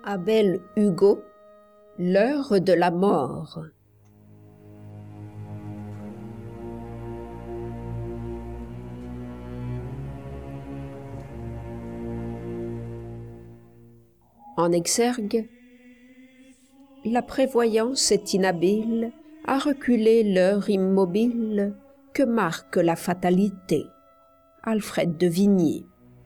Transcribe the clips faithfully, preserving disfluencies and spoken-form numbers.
Abel Hugo, L'heure de la mort. En exergue, la prévoyance est inhabile à reculer l'heure immobile que marque la fatalité. Alfred de Vigny.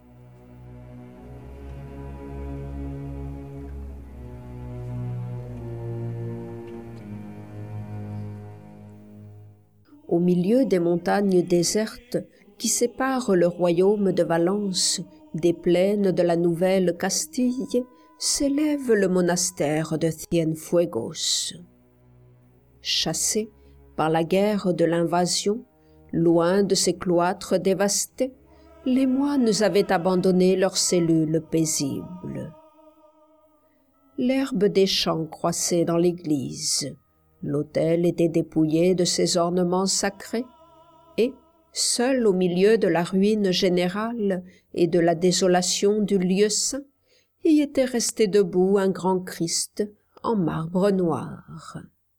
Au milieu des montagnes désertes qui séparent le royaume de Valence des plaines de la Nouvelle Castille, s'élève le monastère de Cienfuegos. Chassés par la guerre de l'invasion, loin de ces cloîtres dévastés, les moines avaient abandonné leurs cellules paisibles. L'herbe des champs croissait dans l'église. L'autel était dépouillé de ses ornements sacrés, et, seul au milieu de la ruine générale et de la désolation du lieu saint, y était resté debout un grand Christ en marbre noir.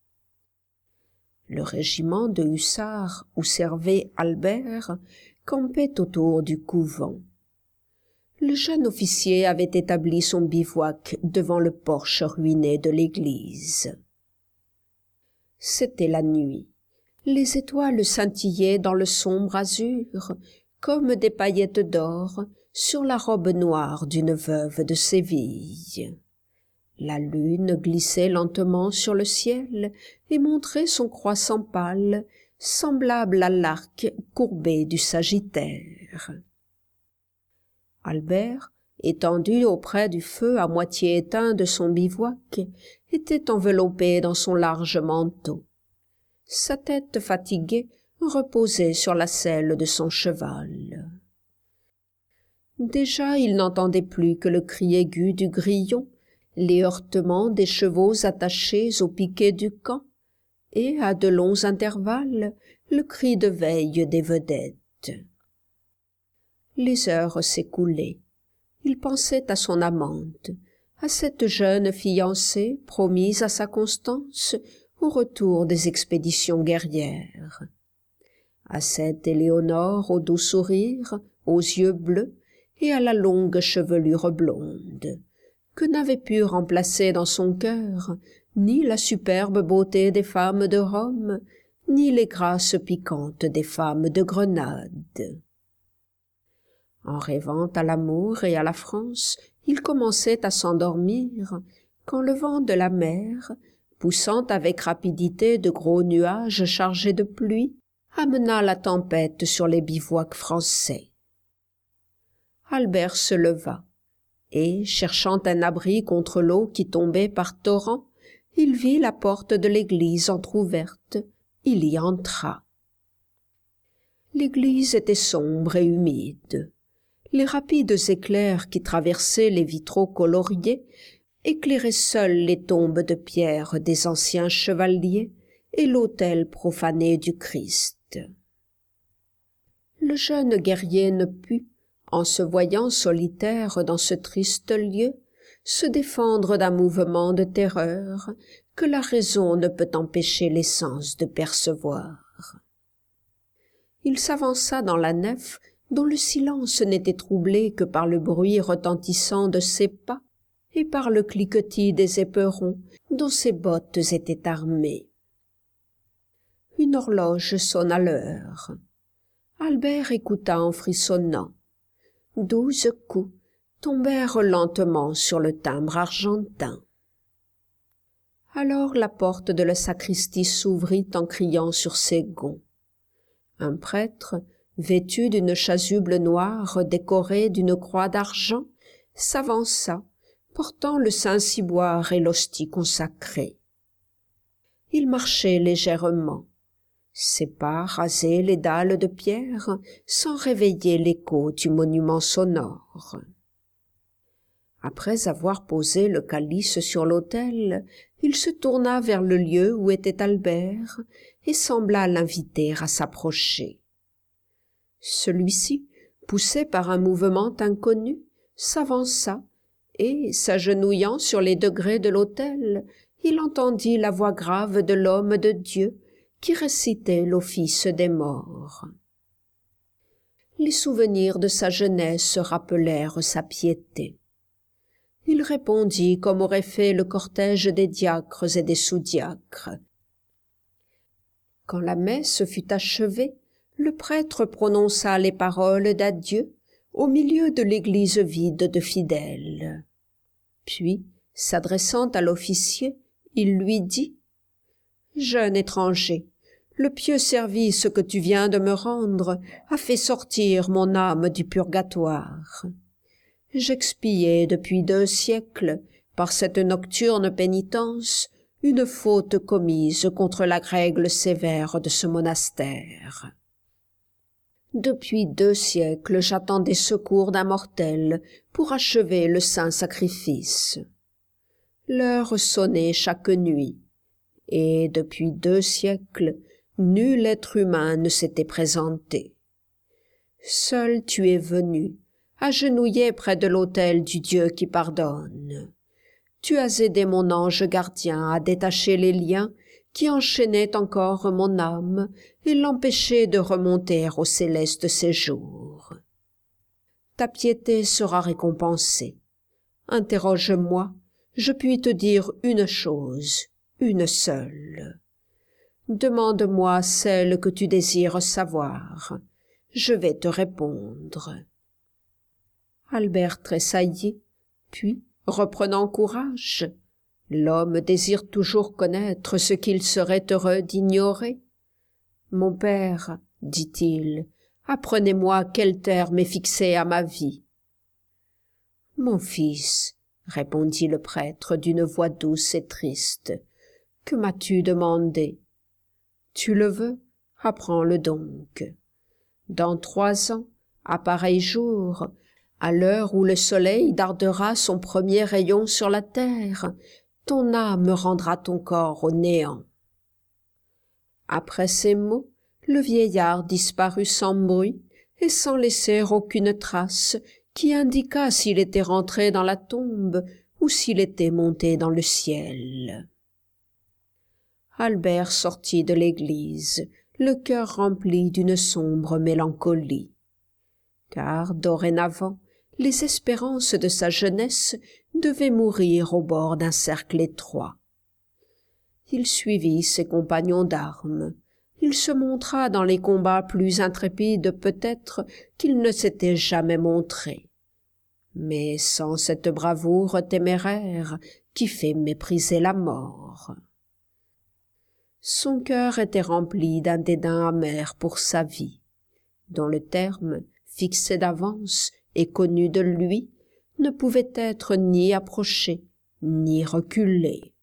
Le régiment de hussards où servait Albert campait autour du couvent. Le jeune officier avait établi son bivouac devant le porche ruiné de l'église. C'était la nuit. Les étoiles scintillaient dans le sombre azur comme des paillettes d'or sur la robe noire d'une veuve de Séville. La lune glissait lentement sur le ciel et montrait son croissant pâle, semblable à l'arc courbé du Sagittaire. Albert, étendu auprès du feu à moitié éteint de son bivouac, était enveloppé dans son large manteau. Sa tête fatiguée reposait sur la selle de son cheval. Déjà il n'entendait plus que le cri aigu du grillon, les heurtements des chevaux attachés au piquet du camp, et, à de longs intervalles, le cri de veille des vedettes. Les heures s'écoulaient. Il pensait à son amante, à cette jeune fiancée promise à sa constance au retour des expéditions guerrières, à cette Éléonore au doux sourire, aux yeux bleus et à la longue chevelure blonde, que n'avait pu remplacer dans son cœur ni la superbe beauté des femmes de Rome, ni les grâces piquantes des femmes de Grenade. En rêvant à l'amour et à la France, il commençait à s'endormir, quand le vent de la mer, poussant avec rapidité de gros nuages chargés de pluie, amena la tempête sur les bivouacs français. Albert se leva, et, cherchant un abri contre l'eau qui tombait par torrents, il vit la porte de l'église entr'ouverte. Il y entra. L'église était sombre et humide. Les rapides éclairs qui traversaient les vitraux coloriés éclairaient seuls les tombes de pierre des anciens chevaliers et l'autel profané du Christ. Le jeune guerrier ne put, en se voyant solitaire dans ce triste lieu, se défendre d'un mouvement de terreur que la raison ne peut empêcher les sens de percevoir. Il s'avança dans la nef dont le silence n'était troublé que par le bruit retentissant de ses pas et par le cliquetis des éperons dont ses bottes étaient armées. Une horloge sonna l'heure. Albert écouta en frissonnant. Douze coups tombèrent lentement sur le timbre argentin. Alors la porte de la sacristie s'ouvrit en criant sur ses gonds. Un prêtre, vêtu d'une chasuble noire décorée d'une croix d'argent, s'avança, portant le Saint-Ciboire et l'hostie consacrée. Il marchait légèrement. Ses pas rasaient les dalles de pierre sans réveiller l'écho du monument sonore. Après avoir posé le calice sur l'autel, il se tourna vers le lieu où était Albert et sembla l'inviter à s'approcher. Celui-ci, poussé par un mouvement inconnu, s'avança et, s'agenouillant sur les degrés de l'autel, il entendit la voix grave de l'homme de Dieu qui récitait l'office des morts. Les souvenirs de sa jeunesse rappelèrent sa piété. Il répondit comme aurait fait le cortège des diacres et des sous-diacres. Quand la messe fut achevée, le prêtre prononça les paroles d'adieu au milieu de l'église vide de fidèles. Puis, s'adressant à l'officier, il lui dit « Jeune étranger, le pieux service que tu viens de me rendre a fait sortir mon âme du purgatoire. J'expiais depuis deux siècles, par cette nocturne pénitence, une faute commise contre la règle sévère de ce monastère. Depuis deux siècles, j'attends des secours d'un mortel pour achever le saint sacrifice. L'heure sonnait chaque nuit, et depuis deux siècles, nul être humain ne s'était présenté. Seul tu es venu, agenouillé près de l'autel du Dieu qui pardonne. Tu as aidé mon ange gardien à détacher les liens qui enchaînaient encore mon âme et l'empêchaient de remonter au céleste séjour. Ta piété sera récompensée. Interroge-moi, je puis te dire une chose, une seule. Demande-moi celle que tu désires savoir. Je vais te répondre. Albert tressaillit, puis, reprenant courage, « L'homme désire toujours connaître ce qu'il serait heureux d'ignorer. »« Mon père, dit-il, apprenez-moi quel terme est fixé à ma vie. »« Mon fils, répondit le prêtre d'une voix douce et triste, que m'as-tu demandé? Tu le veux, apprends-le donc. Dans trois ans, à pareil jour, à l'heure où le soleil dardera son premier rayon sur la terre, ton âme rendra ton corps au néant. » Après ces mots, le vieillard disparut sans bruit et sans laisser aucune trace qui indiquât s'il était rentré dans la tombe ou s'il était monté dans le ciel. Albert sortit de l'église, le cœur rempli d'une sombre mélancolie. Car, dorénavant, les espérances de sa jeunesse devaient mourir au bord d'un cercle étroit. Il suivit ses compagnons d'armes. Il se montra dans les combats plus intrépides peut-être qu'il ne s'était jamais montré, mais sans cette bravoure téméraire qui fait mépriser la mort. Son cœur était rempli d'un dédain amer pour sa vie, dont le terme, fixé d'avance et connu de lui, ne pouvait être ni approché, ni reculé.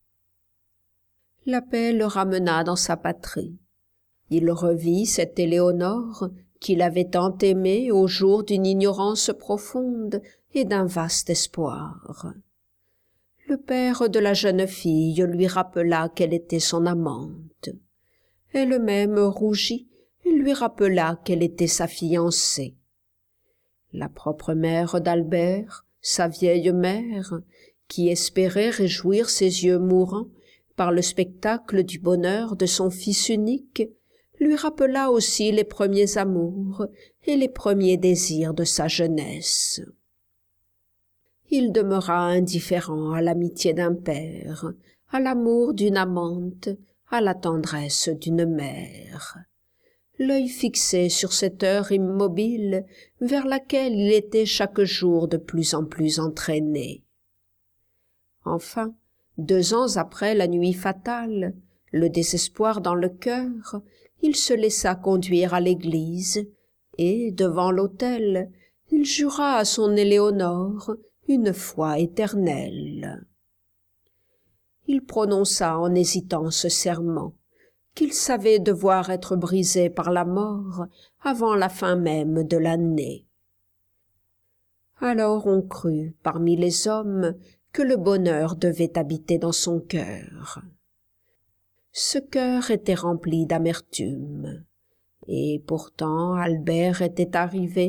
La paix le ramena dans sa patrie. Il revit cette Éléonore qu'il avait tant aimée au jour d'une ignorance profonde et d'un vaste espoir. Le père de la jeune fille lui rappela qu'elle était son amante. Elle-même rougit et lui rappela qu'elle était sa fiancée. La propre mère d'Albert, sa vieille mère, qui espérait réjouir ses yeux mourants par le spectacle du bonheur de son fils unique, lui rappela aussi les premiers amours et les premiers désirs de sa jeunesse. Il demeura indifférent à l'amitié d'un père, à l'amour d'une amante, à la tendresse d'une mère. L'œil fixé sur cette heure immobile vers laquelle il était chaque jour de plus en plus entraîné. Enfin, deux ans après la nuit fatale, le désespoir dans le cœur, il se laissa conduire à l'église, et, devant l'autel, il jura à son Éléonore une foi éternelle. Il prononça en hésitant ce serment, qu'il savait devoir être brisé par la mort avant la fin même de l'année. Alors on crut, parmi les hommes, que le bonheur devait habiter dans son cœur. Ce cœur était rempli d'amertume, et pourtant Albert était arrivé,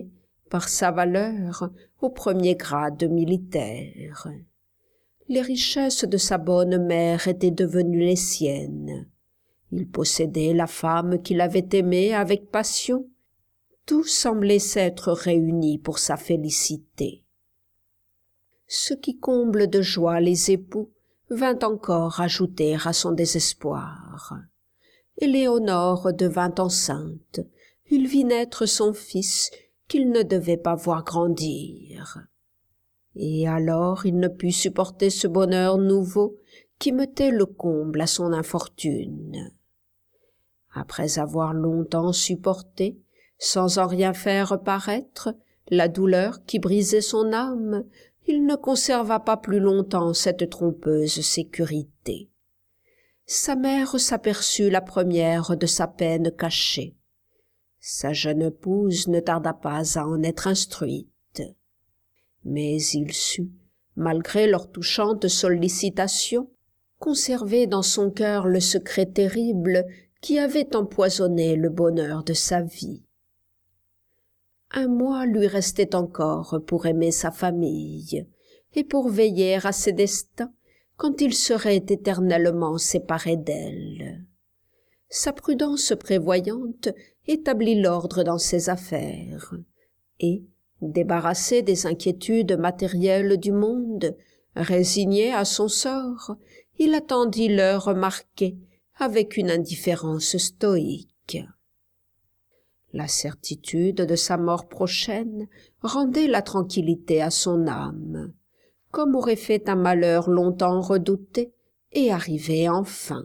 par sa valeur au premier grade militaire. Les richesses de sa bonne mère étaient devenues les siennes. Il possédait la femme qu'il avait aimée avec passion. Tout semblait s'être réuni pour sa félicité. Ce qui comble de joie les époux vint encore ajouter à son désespoir. Éléonore devint enceinte. Il vit naître son fils qu'il ne devait pas voir grandir. Et alors il ne put supporter ce bonheur nouveau qui mettait le comble à son infortune. Après avoir longtemps supporté, sans en rien faire paraître, la douleur qui brisait son âme, il ne conserva pas plus longtemps cette trompeuse sécurité. Sa mère s'aperçut la première de sa peine cachée. Sa jeune épouse ne tarda pas à en être instruite. Mais il sut, malgré leurs touchantes sollicitations, conserver dans son cœur le secret terrible qui avait empoisonné le bonheur de sa vie. Un mois lui restait encore pour aimer sa famille et pour veiller à ses destins quand il serait éternellement séparé d'elle. Sa prudence prévoyante établit l'ordre dans ses affaires, et, débarrassé des inquiétudes matérielles du monde, résigné à son sort, il attendit l'heure marquée avec une indifférence stoïque. La certitude de sa mort prochaine rendait la tranquillité à son âme, comme aurait fait un malheur longtemps redouté et arrivé enfin.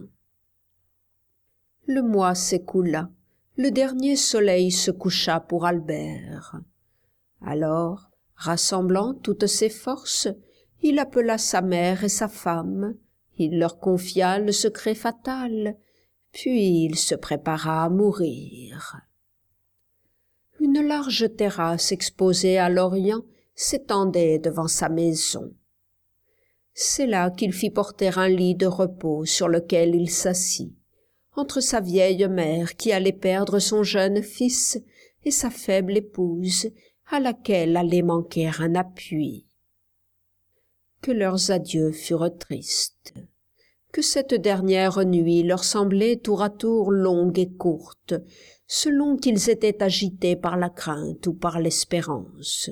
Le mois s'écoula, le dernier soleil se coucha pour Albert. Alors, rassemblant toutes ses forces, il appela sa mère et sa femme, il leur confia le secret fatal, puis il se prépara à mourir. Une large terrasse exposée à l'Orient s'étendait devant sa maison. C'est là qu'il fit porter un lit de repos sur lequel il s'assit, entre sa vieille mère qui allait perdre son jeune fils et sa faible épouse à laquelle allait manquer un appui. Que leurs adieux furent tristes, que cette dernière nuit leur semblait tour à tour longue et courte, selon qu'ils étaient agités par la crainte ou par l'espérance.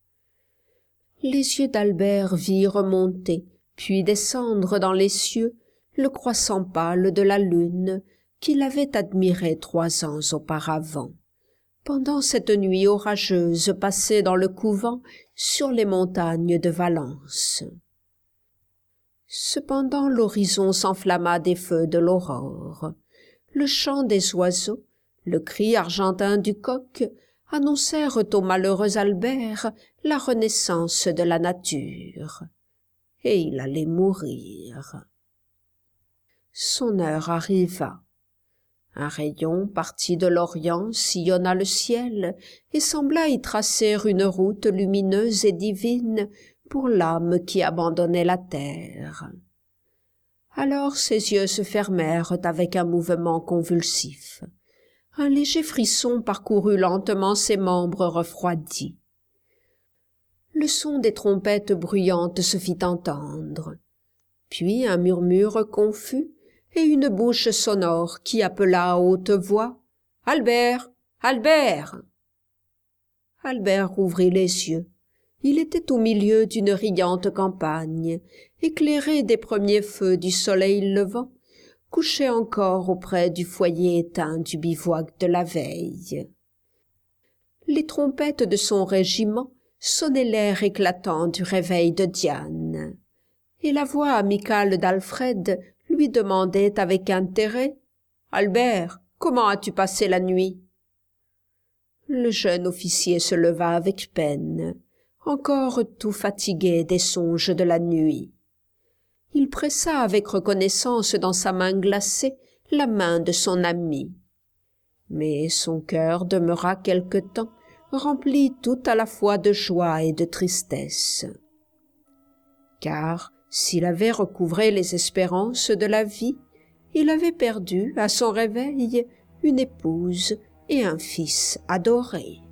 Les yeux d'Albert virent monter, puis descendre dans les cieux, le croissant pâle de la lune qu'il avait admiré trois ans auparavant, pendant cette nuit orageuse passée dans le couvent sur les montagnes de Valence. Cependant l'horizon s'enflamma des feux de l'aurore. Le chant des oiseaux, le cri argentin du coq annoncèrent au malheureux Albert la renaissance de la nature, et il allait mourir. Son heure arriva. Un rayon parti de l'Orient sillonna le ciel et sembla y tracer une route lumineuse et divine pour l'âme qui abandonnait la terre. Alors ses yeux se fermèrent avec un mouvement convulsif. Un léger frisson parcourut lentement ses membres refroidis. Le son des trompettes bruyantes se fit entendre, puis un murmure confus et une bouche sonore qui appela à haute voix « Albert! Albert !» Albert ouvrit les yeux. Il était au milieu d'une riante campagne, éclairée des premiers feux du soleil levant, couché encore auprès du foyer éteint du bivouac de la veille. Les trompettes de son régiment sonnaient l'air éclatant du réveil de Diane, et la voix amicale d'Alfred lui demandait avec intérêt « Albert, comment as-tu passé la nuit ?» Le jeune officier se leva avec peine, encore tout fatigué des songes de la nuit. Il pressa avec reconnaissance dans sa main glacée la main de son ami. Mais son cœur demeura quelque temps rempli tout à la fois de joie et de tristesse. Car, s'il avait recouvré les espérances de la vie, il avait perdu, à son réveil, une épouse et un fils adoré.